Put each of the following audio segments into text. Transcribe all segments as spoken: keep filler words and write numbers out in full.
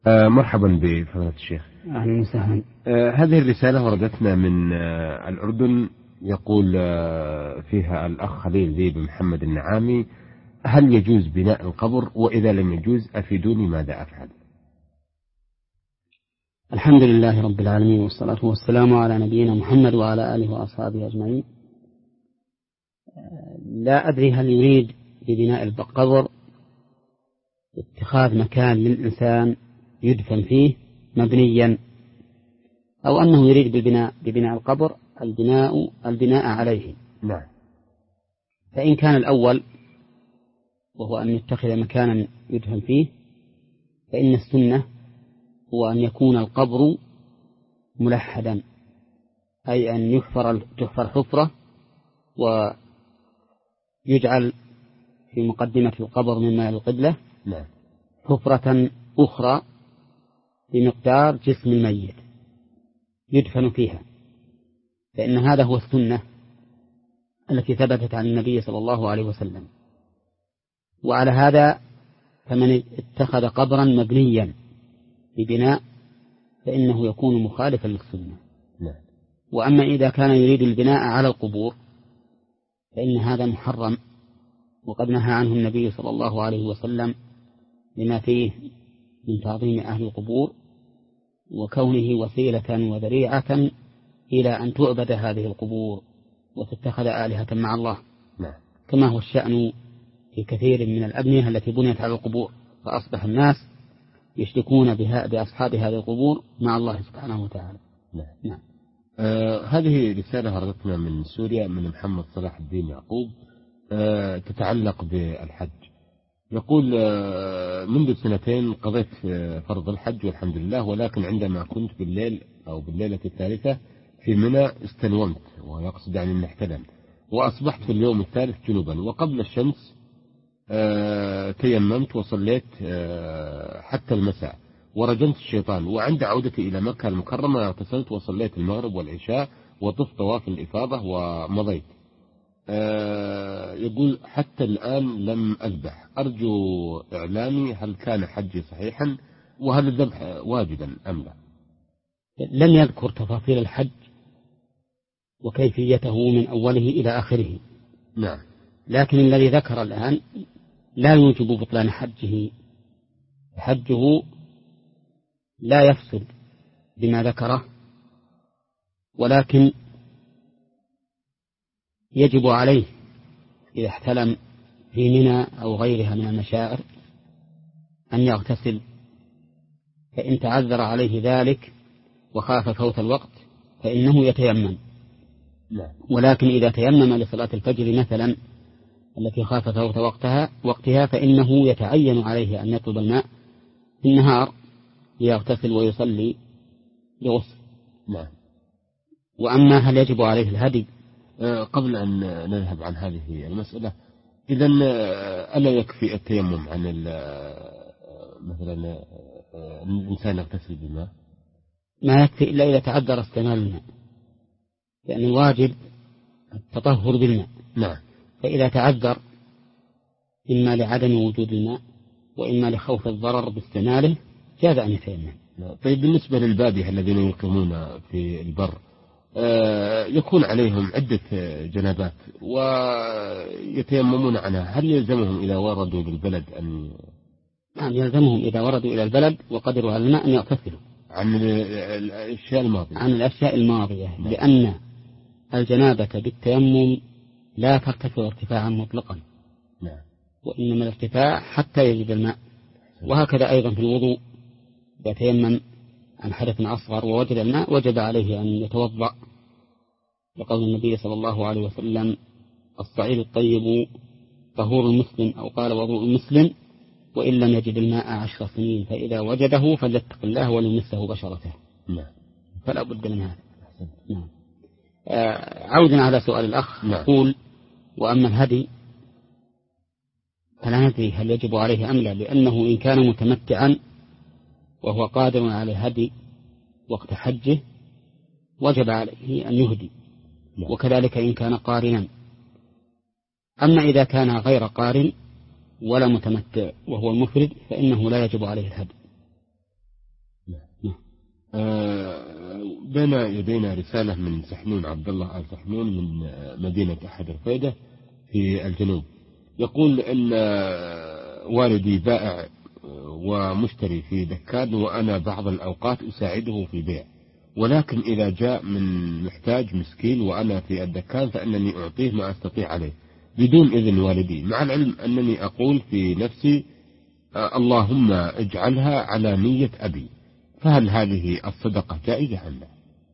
آه مرحبا بفضيلة الشيخ. أهلا وسهلا. آه هذه الرسالة وردتنا من آه الأردن، يقول آه فيها الأخ خليل ذيب محمد النعامي: هل يجوز بناء القبر؟ وإذا لم يجوز أفيدوني ماذا أفعل؟ الحمد لله رب العالمين، والصلاة والسلام على نبينا محمد وعلى آله وأصحابه أجمعين. لا أدري هل يريد ببناء القبر اتخاذ مكان للإنسان يدفن فيه مبنيا، أو أنه يريد ببناء, ببناء القبر البناء, البناء عليه. نعم. فإن كان الأول وهو أن يتخذ مكانا يدفن فيه، فإن السنة هو أن يكون القبر ملحدا، أي أن يحفر تحفر حفرة ويجعل في مقدمة القبر مما القبلة نعم. حفرة أخرى بمقدار جسم الميت يدفن فيها، فإن هذا هو السنة التي ثبتت عن النبي صلى الله عليه وسلم. وعلى هذا فمن اتخذ قبرا مبنيا ببناء فإنه يكون مخالفا للسنة. نعم. وأما إذا كان يريد البناء على القبور فإن هذا محرم، وقد نهى عنه النبي صلى الله عليه وسلم لما فيه من تعظيم أهل القبور وكونه وسيلة وذريعة إلى أن تعبد هذه القبور وتتخذ آلهة مع الله. نعم. كما هو الشأن في كثير من الأبنية التي بنيت على القبور، فأصبح الناس يشركون بها بأصحاب هذه القبور مع الله سبحانه وتعالى. نعم. نعم. آه هذه رسالة وردتنا من سوريا من محمد صلاح الدين يعقوب، آه تتعلق بالحج. يقول: آه منذ سنتين قضيت فرض الحج والحمد لله، ولكن عندما كنت بالليل أو بالليلة الثالثة في منى استنومت، ويقصد يعني أن احتلم، وأصبحت في اليوم الثالث جنوبا، وقبل الشمس آه تيممت وصليت آه حتى المساء ورجمت الشيطان، وعند عودتي إلى مكة المكرمة اغتسلت وصليت المغرب والعشاء وطفت طواف الإفاضة ومضيت. آه يقول: حتى الآن لم أذبح، أرجو إعلامي هل كان حجي صحيحا، وهل الذبح واجبا أم لا؟ لم يذكر تفاصيل الحج وكيفيته من أوله إلى آخره. نعم. لكن الذي ذكر الآن لا يوجب بطلان حجه، حجه لا يفسد بما ذكره، ولكن يجب عليه إذا احتلم في منى أو غيرها من المشاعر أن يغتسل، فإن تعذر عليه ذلك وخاف فوت الوقت فإنه يتيمم. ولكن إذا تيمم لصلاة الفجر مثلا التي خاف فوت وقتها وقتها فإنه يتعين عليه أن يطلب الماء في النهار ليغتسل ويصلي بغسل. نعم. وأما هل يجب عليه الهدي؟ أه قبل أن نذهب عن هذه المسألة، إذا ألا يكفي التيمم عن مثلا الإنسان يغتسل بالماء؟ ما يكفي إلا إذا تعذر استعمال الماء، لأن الواجب التطهر بالماء. نعم. فإذا تعذر إما لعدم وجود الماء وإما لخوف الضرر باستعماله جاز أن يتيمم. طيب، بالنسبة للبادية الذين يقيمون في البر آه يكون عليهم عدة جنابات ويتيممون عنها، هل يلزمهم إذا وردوا بالبلد أن نعم يلزمهم إذا وردوا إلى البلد وقدروا على الماء أن يغتسلوا عن الأشياء الماضية عن الأشياء الماضية نعم. لأن الجنابة بالتيمم لا ترتفع ارتفاعا مطلقا نعم. وإنما الارتفاع حتى يجد الماء. وهكذا أيضا في الوضوء يتيمم عن حدث أصغر ووجد الماء وجب عليه أن يتوضأ، لقول النبي صلى الله عليه وسلم: الصعيد الطيب طهور المسلم، أو قال وضوء المسلم، وإن لم يجد الماء عشر سنين فإذا وجده فليتق الله وليمسه بشرته. نعم. فلا بد من هذا. نعم. آه عودا على سؤال الأخ نعم. يقول: وأما الهدي فلا ندري هل يجب عليه أم لا، لأنه إن كان متمتعا وهو قادر على الهدي وقت حجه وجب عليه أن يهدي، وكذلك إن كان قارنا. أما إذا كان غير قارن ولا متمتع وهو المفرد فإنه لا يجب عليه الهدي. نعم. آه بين يدينا رسالة من سحنون عبد الله آل سحنون من مدينة أحد الفيدة في الجنوب. يقول أن والدي بائع ومشتري في دكان، وأنا بعض الأوقات أساعده في البيع، ولكن إذا جاء من محتاج مسكين وأنا في الدكان فإنني أعطيه ما أستطيع عليه بدون إذن والدي، مع العلم أنني أقول في نفسي اللهم اجعلها على نية أبي، فهل هذه الصدقة جائزة أم لا؟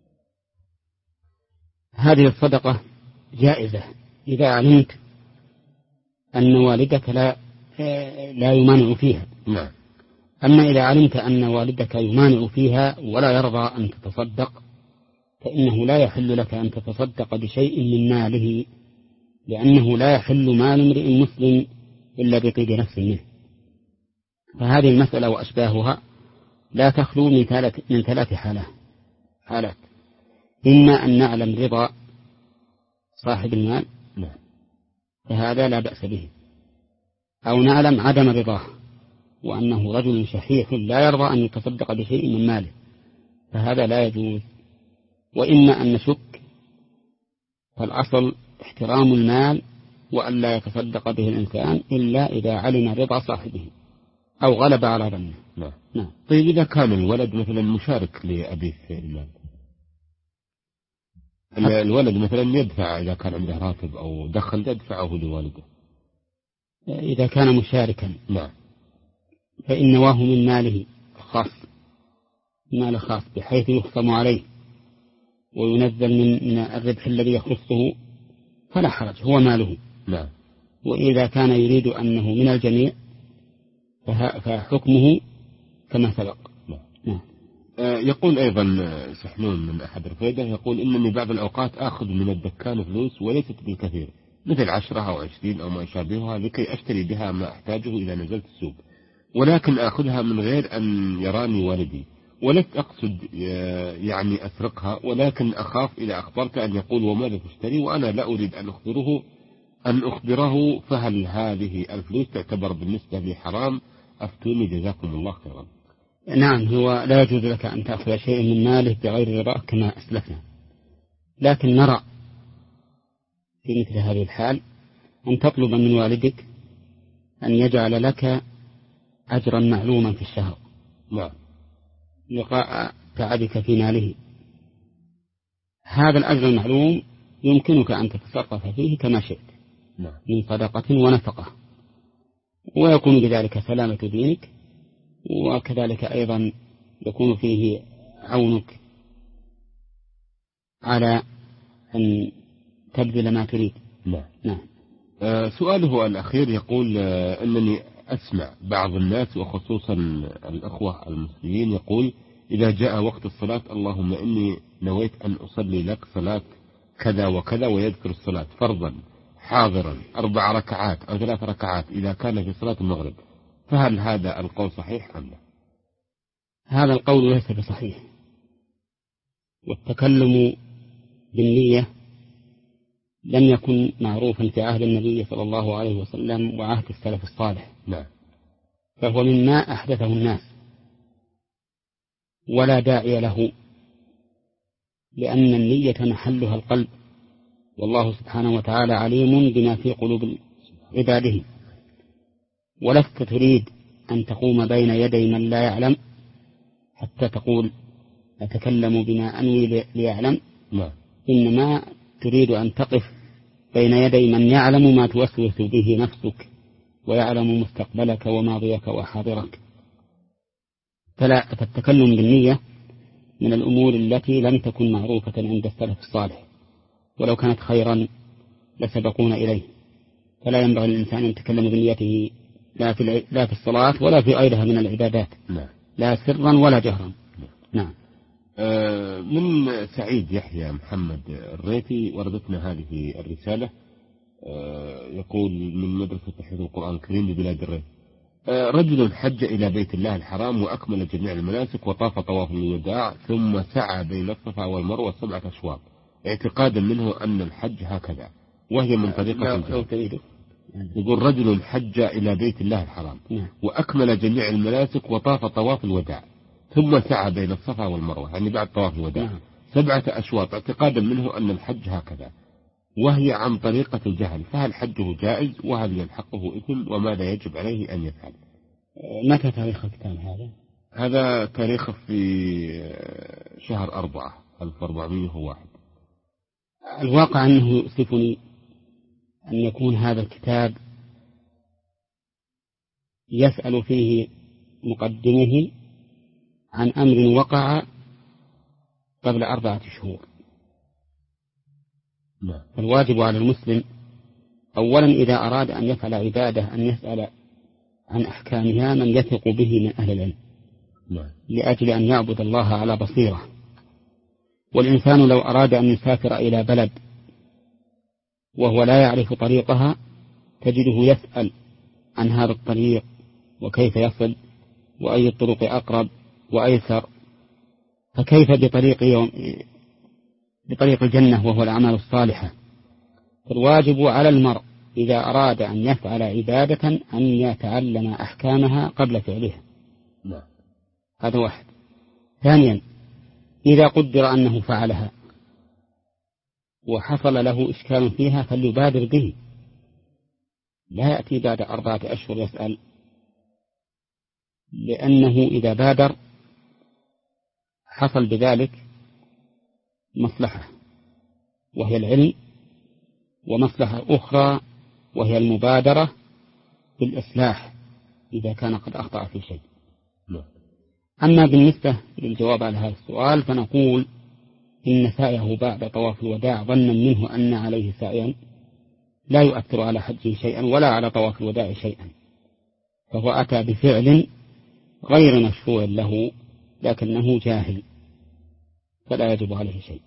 هذه الصدقة جائزة إذا علمت أن والدك لا لا يمانع فيها. نعم. أما إذا علمت أن والدك يمانع فيها ولا يرضى أن تتصدق، فإنه لا يحل لك أن تتصدق بشيء من ماله، لأنه لا يحل مال امرئ مسلم إلا بقيد نفس منه. فهذه المسألة وأشباهها لا تخلو من ثلاث من ثلاث حالات: إما أن نعلم رضا صاحب المال فهذا لا بأس به، أو نعلم عدم رضاه وأنه رجل شحيح لا يرضى أن يتصدق بشيء من ماله فهذا لا يجوز. وإما أن نشك، فالأصل احترام المال وأن لا يتصدق به الإنسان إلا إذا علم رضا صاحبه أو غلب على ظنه. نعم. نعم. طيب إذا كان الولد مثلا مشارك لأبيه في المال، الولد مثلا يدفع إذا كان عنده راتب أو دخل يدفعه لوالده. إذا كان مشاركا نعم فإن نواه من ماله خاص، مال خاص بحيث يخصم عليه وينزل من من الربح الذي يخصه فلا حرج، هو ماله. نعم. وإذا كان يريد أنه من الجميع فحكمه كما سبق. نعم. نعم. يقول أيضا سحنون من أحد الفيدة، يقول إنني بعض الأوقات آخذ من الدكان فلوس وليست بالكثير، مثل عشرة أو عشرين أو ما يشابهها، لكي أشتري بها ما أحتاجه إذا نزلت السوق، ولكن آخذها من غير أن يراني والدي، ولست أقصد يعني أسرقها، ولكن أخاف إذا أخبرت أن يقول وماذا تشتري وأنا لا أريد أن أخبره أن أخبره فهل هذه الفلوس تعتبر بالنسبة لي حرام؟ أفتوني جزاكم الله خيرا. نعم، هو لا يجوز لك أن تأخذ شيء من ماله بغير رضاه كما أسلفنا، لكن نرى في مثل هذه الحال أن تطلب من والدك أن يجعل لك أجرا معلوما في الشهر. نعم. لقاء تعبك في ماله. هذا الأجر المعلوم يمكنك أن تتصرف فيه كما شئت. نعم. من صدقة ونفقة، ويكون بذلك سلامة دينك، وكذلك أيضا يكون فيه عونك على أن تبذل ما تريد. نعم. نعم. آه سؤاله الأخير يقول آه أنني أسمع بعض الناس وخصوصا الأخوة المسلمين يقول إذا جاء وقت الصلاة اللهم إني نويت أن أصلي لك صلاة كذا وكذا، ويذكر الصلاة فرضا حاضرا أربع ركعات أو ثلاث ركعات إذا كان في صلاة المغرب، فهل هذا القول صحيح أم لا؟ هذا القول ليس بصحيح، والتكلم بالنية لم يكن معروفا في عهد النبي صلى الله عليه وسلم وعهد السلف الصالح. نعم. فهو مما أحدثه الناس ولا داعي له، لأن النية محلها القلب، والله سبحانه وتعالى عليم بما في قلوب عباده. ولست تريد أن تقوم بين يدي من لا يعلم حتى تقول أتكلم بما أنوي ليعلم. نعم. إنما تريد أن تقف بين يدي من يعلم ما توسوس به نفسك ويعلم مستقبلك وماضيك وحاضرك. فلا فالتكلم بالنية من الأمور التي لم تكن معروفة عند السلف الصالح، ولو كانت خيرا لسبقونا إليه. فلا ينبغي للإنسان أن يتكلم بنيته لا في لا في الصلاة ولا في غيرها من العبادات. نعم. لا سرا ولا جهرا. نعم. آه من سعيد يحيى محمد الريتي وردتنا هذه الرسالة. آه يقول من مدرسة تحفيظ القرآن الكريم ببلاد الريت. آه رجل حج إلى بيت الله الحرام وأكمل جميع المناسك وطاف طواف الوداع ثم سعى بين الصفا والمروة سبعة أشواط اعتقادا منه أن الحج هكذا، وهي من طريقة الجهل. يقول رجل حج إلى بيت الله الحرام وأكمل جميع المناسك وطاف طواف الوداع ثم سعى بين الصفا والمروة يعني بعد طواف الوداع نعم. سبعة أشواط اعتقادا منه أن الحج هكذا، وهي عن طريقة الجهل، فهل حجه جائز وهل يلحقه إثم وماذا يجب عليه أن يفعل؟ متى تاريخ الكتاب هذا؟ هذا تاريخه في شهر أربعة ألف وأربعمائة وواحد. الواقع أنه يؤسفني أن يكون هذا الكتاب يسأل فيه مقدمه عن أمر وقع قبل أربعة شهور. نعم. الواجب على المسلم أولا إذا أراد أن يفعل عبادة أن يسأل عن أحكامها من يثق به من أهل العلم نعم. لأجل أن يعبد الله على بصيرة. والإنسان لو أراد أن يسافر إلى بلد وهو لا يعرف طريقها تجده يسأل عن هذا الطريق وكيف يصل وأي الطرق أقرب وأيسر، فكيف بطريق يوم بطريق الجنة وهو الأعمال الصالحة. فالواجب على المرء إذا أراد أن يفعل عبادة أن يتعلم أحكامها قبل فعلها. لا. هذا واحد. ثانيا إذا قدر أنه فعلها وحصل له إشكال فيها فليبادر به، لا يأتي بعد أربعة أشهر يسأل، لأنه إذا بادر حصل بذلك مصلحة وهي العلم، ومصلحة أخرى وهي المبادرة بالإصلاح إذا كان قد أخطأ في شيء. أما بالنسبة للجواب على هذا السؤال فنقول إن سعيه بعد طواف الوداع ظنا منه أن عليه سعيا لا يؤثر على حجه شيئا ولا على طواف الوداع شيئا، فهو أتى بفعل غير مشروع له لكنه جاهل فلا يجب عليه شيء.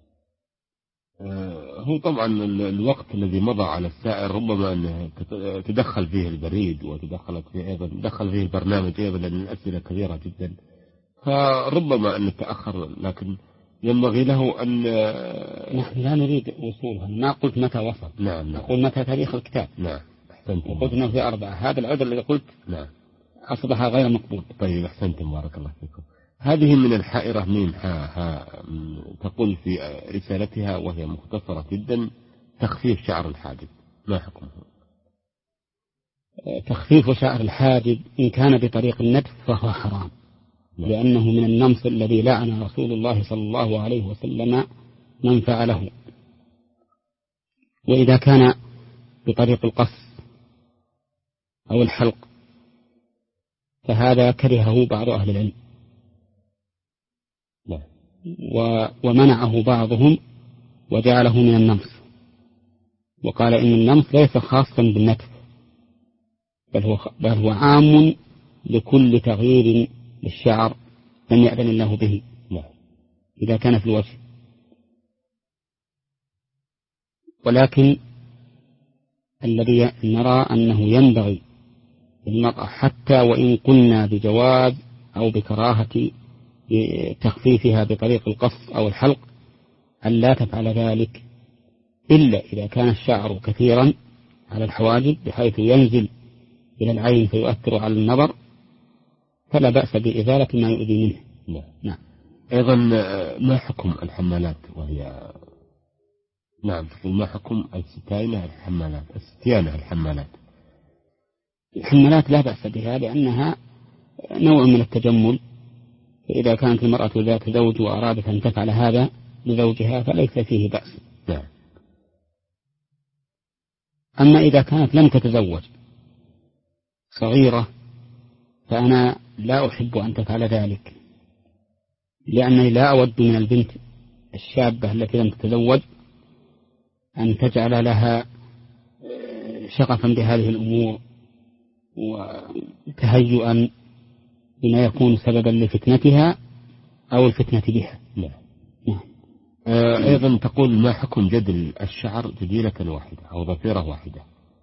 هو طبعا الوقت الذي مضى على السائر ربما أن تدخل فيه البريد وتدخلت فيه أيضا تدخل فيه البرنامج أيضا لأن الأسئلة كبيرة جدا، فربما أن نتأخر، لكن ينبغي له أن نحن لا نريد وصولها. ما قلت متى وصل، نعم نعم. أقول متى تاريخ الكتاب. نعم أحسنتم. وقلت أنه في أربعة، هذا العذر الذي قلت نعم أصبح غير مقبول. طيب أحسنتم بارك الله فيكم. هذه من الحائرة ميم ها ها تقول في رسالتها وهي مختصرة جدا: تخفيف شعر الحاجب ما حكمه؟ تخفيف شعر الحاجب إن كان بطريق النتف فهو حرام، لأنه من النمص الذي لعن رسول الله صلى الله عليه وسلم من فعله. وإذا كان بطريق القص أو الحلق فهذا كرهه بعض أهل العلم ومنعه بعضهم وجعله من النمص، وقال إن النمص ليس خاصا بالنتف بل هو, بل هو عام لكل تغيير للشعر لم يأذن الله به إذا كان في الوجه. ولكن الذي نرى أنه ينبغي للمرأة حتى وإن قلنا بجواز أو بكراهة تخفيفها بطريق القص أو الحلق أن لا تفعل ذلك إلا إذا كان الشعر كثيرا على الحواجب بحيث ينزل إلى العين فيؤثر على النظر فلا بأس بإزالة ما يؤذي منه. نعم. نعم. أيضا ما حكم الحمالات وهي نعم تقول ما حكم الستاينة الحمالات الستيانة الحمالات؟ الحمالات لا بأس بها لأنها نوع من التجمل، فإذا كانت المرأة ذات زوج وأرادت أن تفعل هذا لزوجها فليس فيه بأس. نعم. أما إذا كانت لم تتزوج صغيرة فأنا لا أحب أن تفعل ذلك، لأنني لا أود من البنت الشابة التي لم تتزوج أن تجعل لها شغفا بهذه الأمور وتهيئا بما يكون سببا لفتنتها أو الفتنة بها. نعم. نعم. أيضا تقول ما حكم جدل الشعر جديلة واحدة أو ضفيرة واحدة؟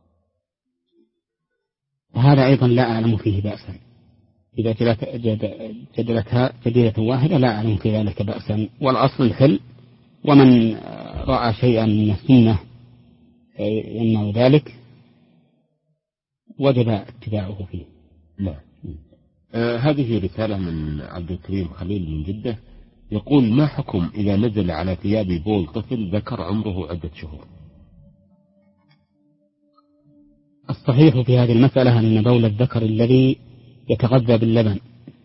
هذا أيضا لا أعلم فيه بأسا، إذا جدلتها جديلة واحدة لا أعلم في ذلك بأسا، والأصل الحل، ومن رأى شيئا من السنة يمنع ذلك وجب اتباعه فيه. نعم. آه هذه رسالة من عبد الكريم خليل من جدة، يقول: ما حكم إذا نزل على ثياب بول طفل ذكر عمره عدة شهور؟ الصحيح في هذه المسألة أن بول الذكر الذي يتغذى باللبن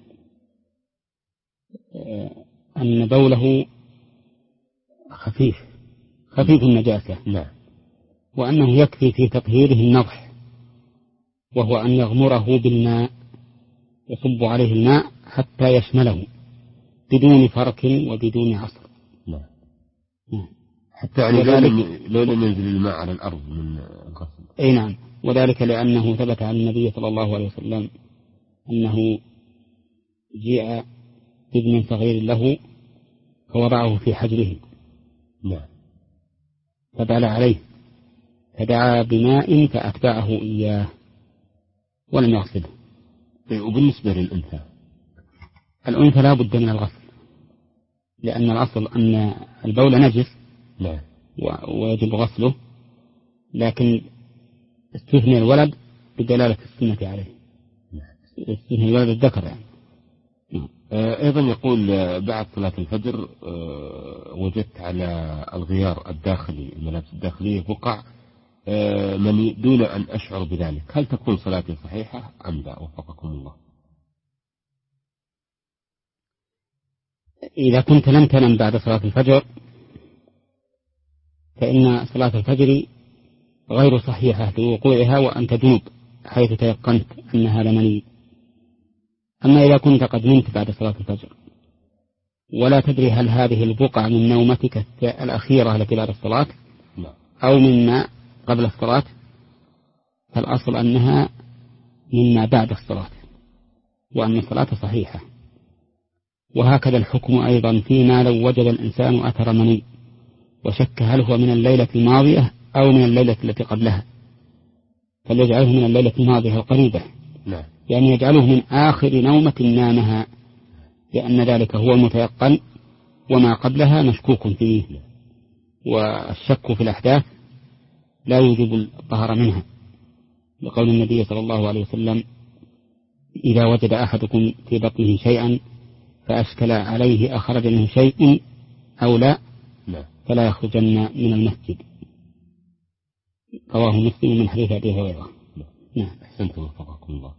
أن بوله خفيف خفيف النجاسة، نعم. وأنه يكفي في تطهيره النضح، وهو أن يغمره بالماء، يصب عليه الماء حتى يشمله بدون فرك وبدون عصر. نعم. حتى يعني لو لم ينزل الماء على الأرض من الغسل. أي نعم، وذلك لأنه ثبت عن النبي صلى الله عليه وسلم أنه جاء ابن صغير له فوضعه في حجره، نعم، فبال عليه فدعا بماء فأتبعه إياه ولم يغسله. وبالنسبة للأنثى، الأنثى لا بد من الغسل، لأن الأصل أن البول نجس، نعم، ويجب غسله، لكن استثنى الولد بدلالة السنة عليه، استثنى الولد الذكر يعني. أيضا يقول: بعد صلاة الفجر وجدت على الغيار الداخلي الملابس الداخلية بقع مني دون أن أشعر بذلك، هل تكون صلاتي صحيحة أم لا؟ وفقكم الله. إذا كنت لم تنم بعد صلاة الفجر فإن صلاة الفجر غير صحيحة لوقوعها وأنت جنوب حيث تيقنت أن هذا مني. أما إذا كنت قد نمت بعد صلاة الفجر ولا تدري هل هذه البقع من نومتك الأخيرة التي بعد الصلاة أو مما قبل الصلاة، فالأصل أنها مما بعد الصلاة وأن الصلاة صحيحة. وهكذا الحكم أيضا فيما لو وجد الإنسان أثر مني وشك هل هو من الليلة الماضية أو من الليلة التي قبلها، فليجعله من الليلة الماضية القريبة، لا. يعني يجعله من آخر نومة نامها، لأن ذلك هو المتيقن وما قبلها مشكوك فيه، والشك في الأحداث لا يوجب الطهر منها، لقول النبي صلى الله عليه وسلم: إذا وجد أحدكم في بطنه شيئا فأشكل عليه أخرج منه شيء أو لا فلا يخرجن من المسجد. رواه مسلم من حديث أبي هريرة. نعم. أحسنتم وفقكم الله.